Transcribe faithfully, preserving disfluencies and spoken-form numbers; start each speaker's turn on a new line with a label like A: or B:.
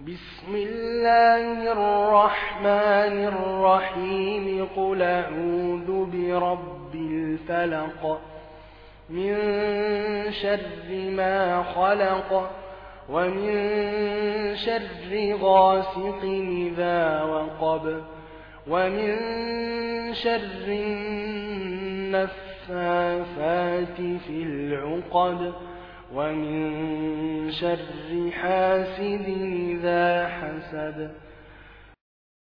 A: بسم الله الرحمن الرحيم قل أعوذ برب الفلق من شر ما خلق ومن شر غاسق إذا وقب ومن شر النفاثات في العقد ومن شر حاسد إذا حسد